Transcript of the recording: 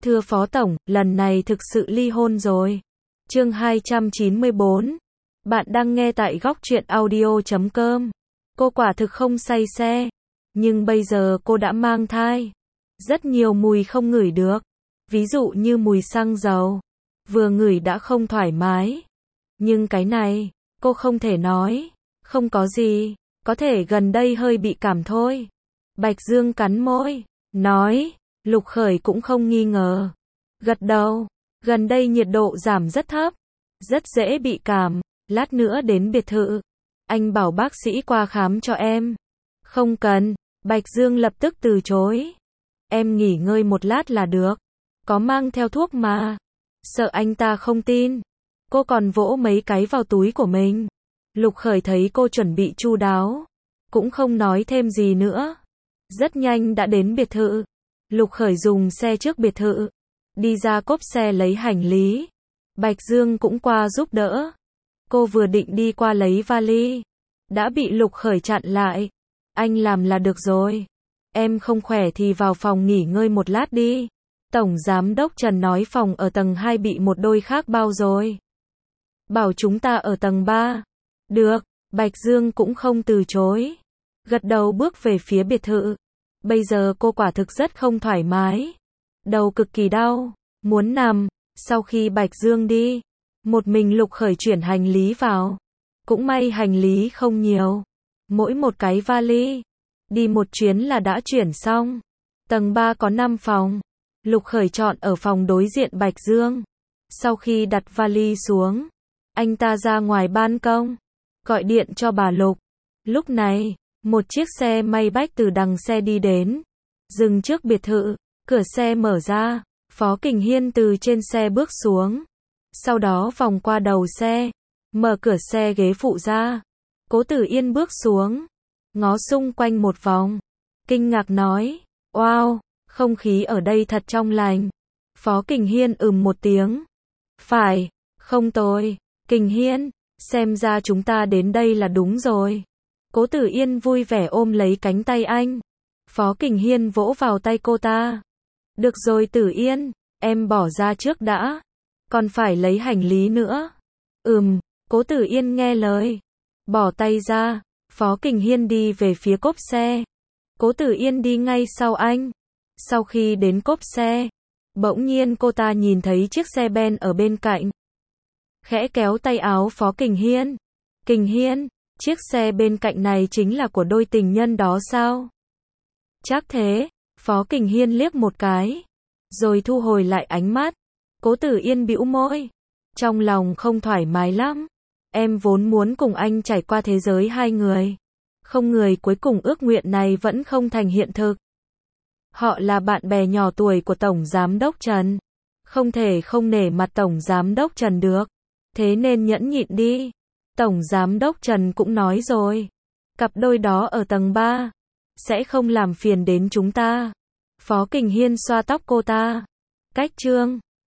Thưa Phó Tổng, lần này thực sự ly hôn rồi. Chương 294. Bạn đang nghe tại góc truyện audio.com. Cô quả thực không say xe. Nhưng bây giờ cô đã mang thai. Rất nhiều mùi không ngửi được. Ví dụ như mùi xăng dầu. Vừa ngửi đã không thoải mái. Nhưng cái này, cô không thể nói. Không có gì. Có thể gần đây hơi bị cảm thôi. Bạch Dương cắn môi. Nói. Lục Khởi cũng không nghi ngờ. Gật đầu. Gần đây nhiệt độ giảm rất thấp. Rất dễ bị cảm. Lát nữa đến biệt thự. Anh bảo bác sĩ qua khám cho em. Không cần. Bạch Dương lập tức từ chối. Em nghỉ ngơi một lát là được. Có mang theo thuốc mà. Sợ anh ta không tin. Cô còn vỗ mấy cái vào túi của mình. Lục Khởi thấy cô chuẩn bị chu đáo. Cũng không nói thêm gì nữa. Rất nhanh đã đến biệt thự. Lục Khởi dùng xe trước biệt thự. Đi ra cốp xe lấy hành lý. Bạch Dương cũng qua giúp đỡ. Cô vừa định đi qua lấy vali. Đã bị Lục Khởi chặn lại. Anh làm là được rồi. Em không khỏe thì vào phòng nghỉ ngơi một lát đi. Tổng Giám đốc Trần nói phòng ở tầng 2 bị một đôi khác bao rồi. Bảo chúng ta ở tầng 3. Được, Bạch Dương cũng không từ chối. Gật đầu bước về phía biệt thự. Bây giờ cô quả thực rất không thoải mái. Đầu cực kỳ đau, muốn nằm. Sau khi Bạch Dương đi, một mình Lục Khởi chuyển hành lý vào. Cũng may hành lý không nhiều. Mỗi một cái vali. Đi một chuyến là đã chuyển xong. Tầng 3 có 5 phòng. Lục Khởi chọn ở phòng đối diện Bạch Dương. Sau khi đặt vali xuống, anh ta ra ngoài ban công. Gọi điện cho bà Lục. Lúc này, một chiếc xe may bách từ đằng xe đi đến. Dừng trước biệt thự. Cửa xe mở ra. Phó Kình Hiên từ trên xe bước xuống. Sau đó vòng qua đầu xe. Mở cửa xe ghế phụ ra. Cố Tử Yên bước xuống. Ngó xung quanh một vòng. Kinh ngạc nói. Wow, không khí ở đây thật trong lành. Phó Kình Hiên một tiếng. Phải, không tồi. Kình Hiên, xem ra chúng ta đến đây là đúng rồi. Cố Tử Yên vui vẻ ôm lấy cánh tay anh. Phó Kình Hiên vỗ vào tay cô ta. Được rồi Tử Yên, em bỏ ra trước đã. Còn phải lấy hành lý nữa. Cố Tử Yên nghe lời. Bỏ tay ra. Phó Kình Hiên đi về phía cốp xe. Cố Tử Yên đi ngay sau anh. Sau khi đến cốp xe, bỗng nhiên cô ta nhìn thấy chiếc xe Ben ở bên cạnh. Khẽ kéo tay áo Phó Kình Hiên. Kình Hiên, chiếc xe bên cạnh này chính là của đôi tình nhân đó sao? Chắc thế. Phó Kình Hiên liếc một cái. Rồi thu hồi lại ánh mắt. Cố Tử Yên bĩu môi. Trong lòng không thoải mái lắm. Em vốn muốn cùng anh trải qua thế giới hai người. Không ngờ cuối cùng ước nguyện này vẫn không thành hiện thực. Họ là bạn bè nhỏ tuổi của Tổng Giám đốc Trần. Không thể không nể mặt Tổng Giám đốc Trần được. Thế nên nhẫn nhịn đi. Tổng Giám đốc Trần cũng nói rồi. Cặp đôi đó ở tầng 3. Sẽ không làm phiền đến chúng ta. Phó Kình Hiên xoa tóc cô ta. Cách chương